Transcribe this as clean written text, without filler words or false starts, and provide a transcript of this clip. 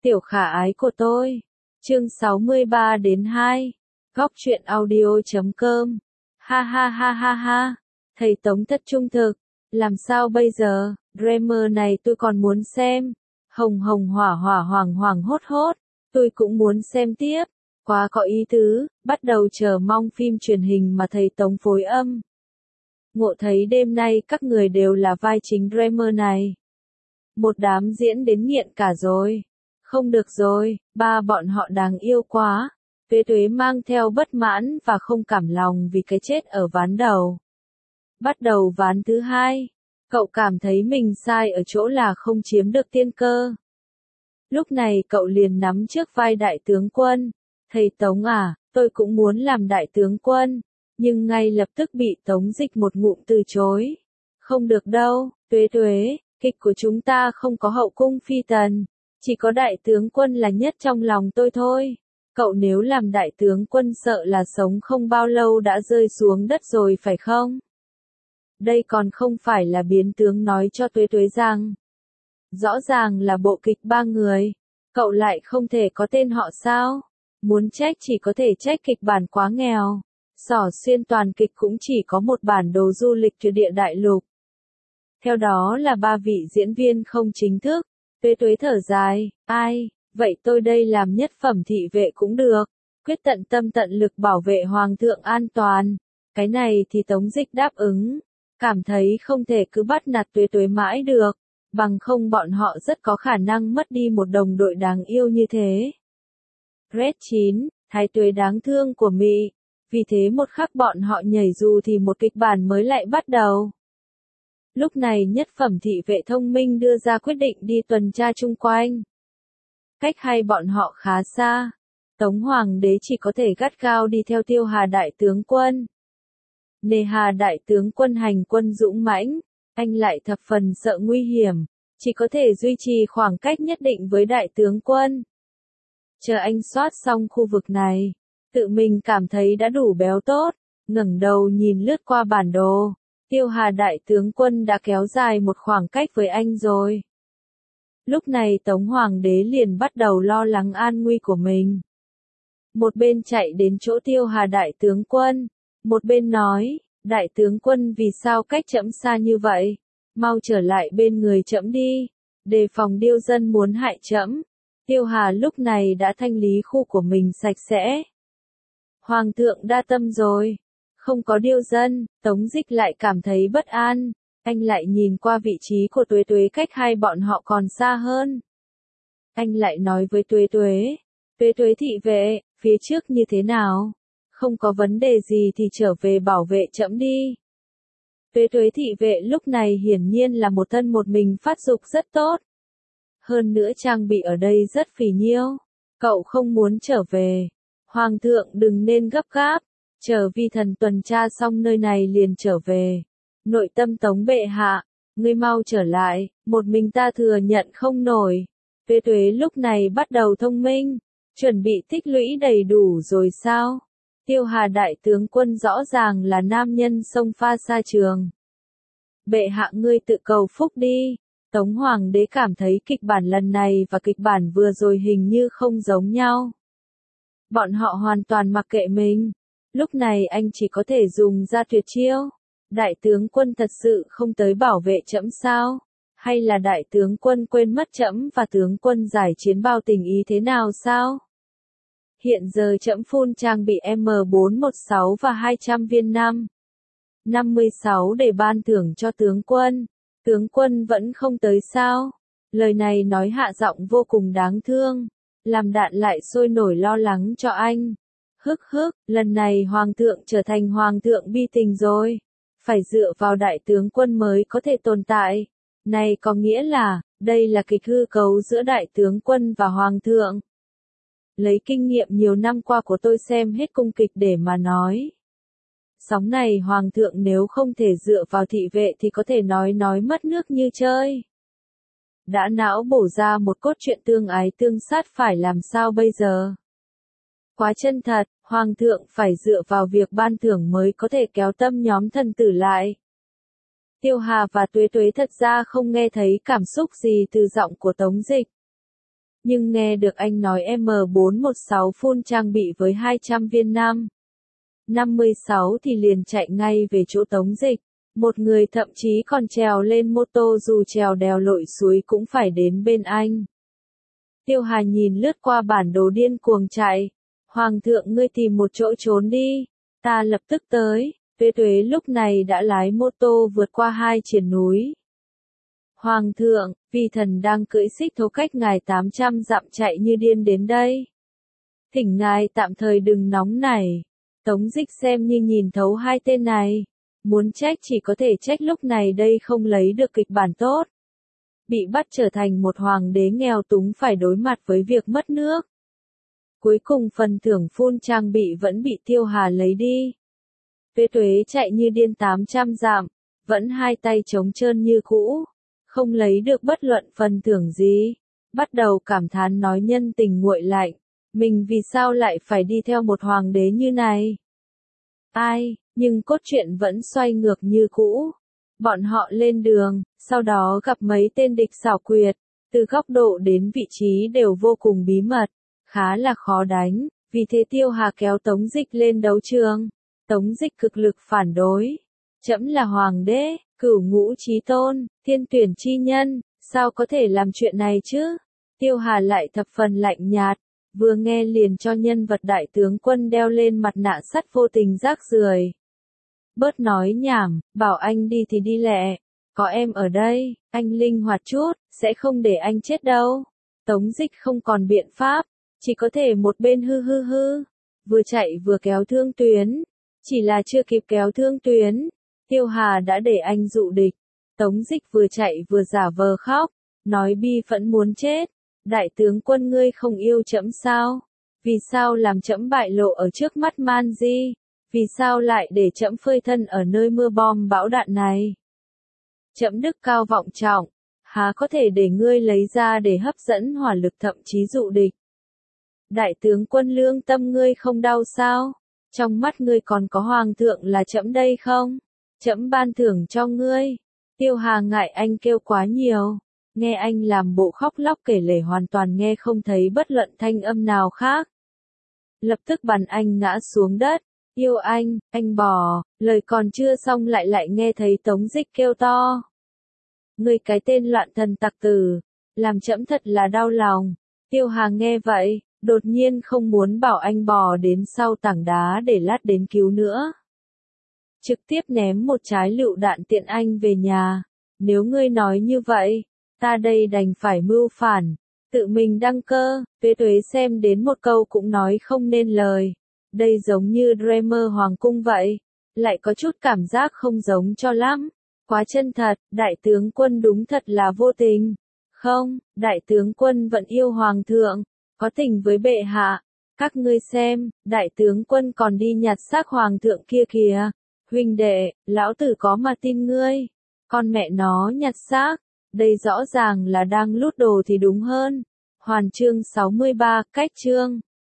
Tiểu khả ái của tôi. Chương 63 đến 2. Góc truyện audio.com. Ha ha ha ha ha. Thầy Tống thật trung thực. Làm sao bây giờ, Dreamer này tôi còn muốn xem. Hồng hồng hỏa hỏa hoàng hoàng hốt hốt. Tôi cũng muốn xem tiếp. Quá có ý tứ, bắt đầu chờ mong phim truyền hình mà thầy Tống phối âm. Ngộ thấy đêm nay các người đều là vai chính Dreamer này. Một đám diễn đến nghiện cả rồi. Không được rồi, ba bọn họ đáng yêu quá. Tuế Tuế mang theo bất mãn và không cảm lòng vì cái chết ở ván đầu. Bắt đầu ván thứ hai, cậu cảm thấy mình sai ở chỗ là không chiếm được tiên cơ. Lúc này cậu liền nắm trước vai đại tướng quân. Thầy Tống à, tôi cũng muốn làm đại tướng quân, nhưng ngay lập tức bị Tống Dịch một ngụm từ chối. Không được đâu, Tuế Tuế, kịch của chúng ta không có hậu cung phi tần. Chỉ có đại tướng quân là nhất trong lòng tôi thôi. Cậu nếu làm đại tướng quân sợ là sống không bao lâu đã rơi xuống đất rồi phải không? Đây còn không phải là biến tướng nói cho Tuế Tuế rằng. Rõ ràng là bộ kịch ba người. Cậu lại không thể có tên họ sao? Muốn trách chỉ có thể trách kịch bản quá nghèo. Xỏ xuyên toàn kịch cũng chỉ có một bản đồ du lịch tuyệt địa đại lục. Theo đó là 3 vị diễn viên không chính thức. Tuế Tuế thở dài, ai, vậy tôi đây làm nhất phẩm thị vệ cũng được, quyết tận tâm tận lực bảo vệ hoàng thượng an toàn. Cái này thì Tống Dịch đáp ứng, cảm thấy không thể cứ bắt nạt Tuế Tuế mãi được, bằng không bọn họ rất có khả năng mất đi một đồng đội đáng yêu như thế. Red 9, Thái Tuế đáng thương của Mị, vì thế một khắc bọn họ nhảy dù thì một kịch bản mới lại bắt đầu. Lúc này nhất phẩm thị vệ thông minh đưa ra quyết định đi tuần tra chung quanh. Cách hai bọn họ khá xa. Tống Hoàng đế chỉ có thể gắt gao đi theo Tiêu Hà đại tướng quân. Nề Hà đại tướng quân hành quân dũng mãnh, anh lại thập phần sợ nguy hiểm, chỉ có thể duy trì khoảng cách nhất định với đại tướng quân. Chờ anh soát xong khu vực này, tự mình cảm thấy đã đủ béo tốt, ngẩng đầu nhìn lướt qua bản đồ. Tiêu Hà đại tướng quân đã kéo dài một khoảng cách với anh rồi. Lúc này Tống Hoàng đế liền bắt đầu lo lắng an nguy của mình. Một bên chạy đến chỗ Tiêu Hà đại tướng quân, một bên nói, đại tướng quân vì sao cách trẫm xa như vậy, mau trở lại bên người trẫm đi, đề phòng điêu dân muốn hại trẫm. Tiêu Hà lúc này đã thanh lý khu của mình sạch sẽ. Hoàng thượng đa tâm rồi. Không có điêu dân, Tống Dịch lại cảm thấy bất an, anh lại nhìn qua vị trí của Tuế Tuế cách hai bọn họ còn xa hơn. Anh lại nói với Tuế Tuế, Tuế Tuế thị vệ, phía trước như thế nào? Không có vấn đề gì thì trở về bảo vệ trẫm đi. Tuế Tuế thị vệ lúc này hiển nhiên là một thân một mình phát dục rất tốt. Hơn nữa trang bị ở đây rất phì nhiêu. Cậu không muốn trở về. Hoàng thượng đừng nên gấp gáp. Chờ vi thần tuần tra xong nơi này liền trở về. Nội tâm Tống bệ hạ, ngươi mau trở lại, một mình ta thừa nhận không nổi. Tuế Tuế lúc này bắt đầu thông minh, chuẩn bị tích lũy đầy đủ rồi sao? Tiêu Hà đại tướng quân rõ ràng là nam nhân sông pha xa trường. Bệ hạ ngươi tự cầu phúc đi. Tống Hoàng đế cảm thấy kịch bản lần này và kịch bản vừa rồi hình như không giống nhau. Bọn họ hoàn toàn mặc kệ mình. Lúc này anh chỉ có thể dùng ra tuyệt chiêu. Đại tướng quân thật sự không tới bảo vệ trẫm sao? Hay là đại tướng quân quên mất trẫm và tướng quân giải chiến bao tình ý thế nào sao? Hiện giờ trẫm phun trang bị M416 và 200 viên 56 để ban thưởng cho tướng quân. Tướng quân vẫn không tới sao? Lời này nói hạ giọng vô cùng đáng thương. Làm Đạn lại sôi nổi lo lắng cho anh. Hức hức, lần này hoàng thượng trở thành hoàng thượng bi tình rồi. Phải dựa vào đại tướng quân mới có thể tồn tại. Này có nghĩa là, đây là kịch hư cấu giữa đại tướng quân và hoàng thượng. Lấy kinh nghiệm nhiều năm qua của tôi xem hết cung kịch để mà nói. Sóng này hoàng thượng nếu không thể dựa vào thị vệ thì có thể nói mất nước như chơi. Đã não bổ ra một cốt truyện tương ái tương sát phải làm sao bây giờ? Quá chân thật, hoàng thượng phải dựa vào việc ban thưởng mới có thể kéo tâm nhóm thần tử lại. Tiêu Hà và Tuế Tuế thật ra không nghe thấy cảm xúc gì từ giọng của Tống Dịch. nhưng nghe được anh nói M416 full trang bị với 200 viên 56 thì liền chạy ngay về chỗ Tống Dịch. Một người thậm chí còn trèo lên mô tô dù trèo đèo lội suối cũng phải đến bên anh. Tiêu Hà nhìn lướt qua bản đồ điên cuồng chạy. Hoàng thượng ngươi tìm một chỗ trốn đi, ta lập tức tới. Tuế lúc này đã lái mô tô vượt qua 2 triền núi. Hoàng thượng, vi thần đang cưỡi xích thố cách ngài 800 dặm chạy như điên đến đây. Thỉnh ngài tạm thời đừng nóng nảy. Tống Dịch xem như nhìn thấu hai tên này. Muốn trách chỉ có thể trách lúc này đây không lấy được kịch bản tốt. Bị bắt trở thành một hoàng đế nghèo túng phải đối mặt với việc mất nước. Cuối cùng phần thưởng full trang bị vẫn bị Tiêu Hà lấy đi. Tuế chạy như điên 800 dặm, vẫn hai tay trống trơn như cũ, không lấy được bất luận phần thưởng gì. Bắt đầu cảm thán nói nhân tình nguội lạnh, mình vì sao lại phải đi theo một hoàng đế như này. Ai, nhưng cốt truyện vẫn xoay ngược như cũ. Bọn họ lên đường, sau đó gặp mấy tên địch xảo quyệt, từ góc độ đến vị trí đều vô cùng bí mật, khá là khó đánh, vì thế Tiêu Hà kéo Tống Dịch lên đấu trường. Tống Dịch cực lực phản đối. Trẫm là hoàng đế, cửu ngũ chí tôn, thiên tuyển chi nhân, sao có thể làm chuyện này chứ? Tiêu Hà lại thập phần lạnh nhạt, vừa nghe liền cho nhân vật đại tướng quân đeo lên mặt nạ sắt vô tình rác rưởi. Bớt nói nhảm, bảo anh đi thì đi lẹ, có em ở đây, anh linh hoạt chút, sẽ không để anh chết đâu. Tống Dịch không còn biện pháp, chỉ có thể một bên hư, vừa chạy vừa kéo Thương Tuyến. Chỉ là chưa kịp kéo Thương Tuyến, Tiêu Hà đã để anh dụ địch. Tống Dịch vừa chạy vừa giả vờ khóc, nói bi phẫn muốn chết. Đại tướng quân ngươi không yêu trẫm sao? Vì sao làm trẫm bại lộ ở trước mắt Man Di? Vì sao lại để trẫm phơi thân ở nơi mưa bom bão đạn này? Trẫm đức cao vọng trọng, há có thể để ngươi lấy ra để hấp dẫn hỏa lực thậm chí dụ địch. Đại tướng quân lương tâm ngươi không đau sao? Trong mắt ngươi còn có hoàng thượng là trẫm đây không? Trẫm ban thưởng cho ngươi. Tiêu Hà ngại anh kêu quá nhiều, nghe anh làm bộ khóc lóc kể lể hoàn toàn nghe không thấy bất luận thanh âm nào khác. Lập tức bắn anh ngã xuống đất. Yêu anh bò, lời còn chưa xong lại nghe thấy Tống Dịch kêu to. Ngươi cái tên loạn thần tặc tử, làm trẫm thật là đau lòng. Tiêu Hà nghe vậy, đột nhiên không muốn bảo anh bò đến sau tảng đá để lát đến cứu nữa. Trực tiếp ném một trái lựu đạn tiện anh về nhà. Nếu ngươi nói như vậy, ta đây đành phải mưu phản, tự mình đăng cơ. Tuế xem đến một câu cũng nói không nên lời. Đây giống như Dreamer Hoàng cung vậy, lại có chút cảm giác không giống cho lắm. Quá chân thật, đại tướng quân đúng thật là vô tình. Không, đại tướng quân vẫn yêu hoàng thượng, có tình với bệ hạ. Các ngươi xem, đại tướng quân còn đi nhặt xác hoàng thượng kia kìa. Huynh đệ, lão tử có mà tin ngươi. Con mẹ nó nhặt xác, đây rõ ràng là đang lút đồ thì đúng hơn. Hoàn chương 63, cách chương.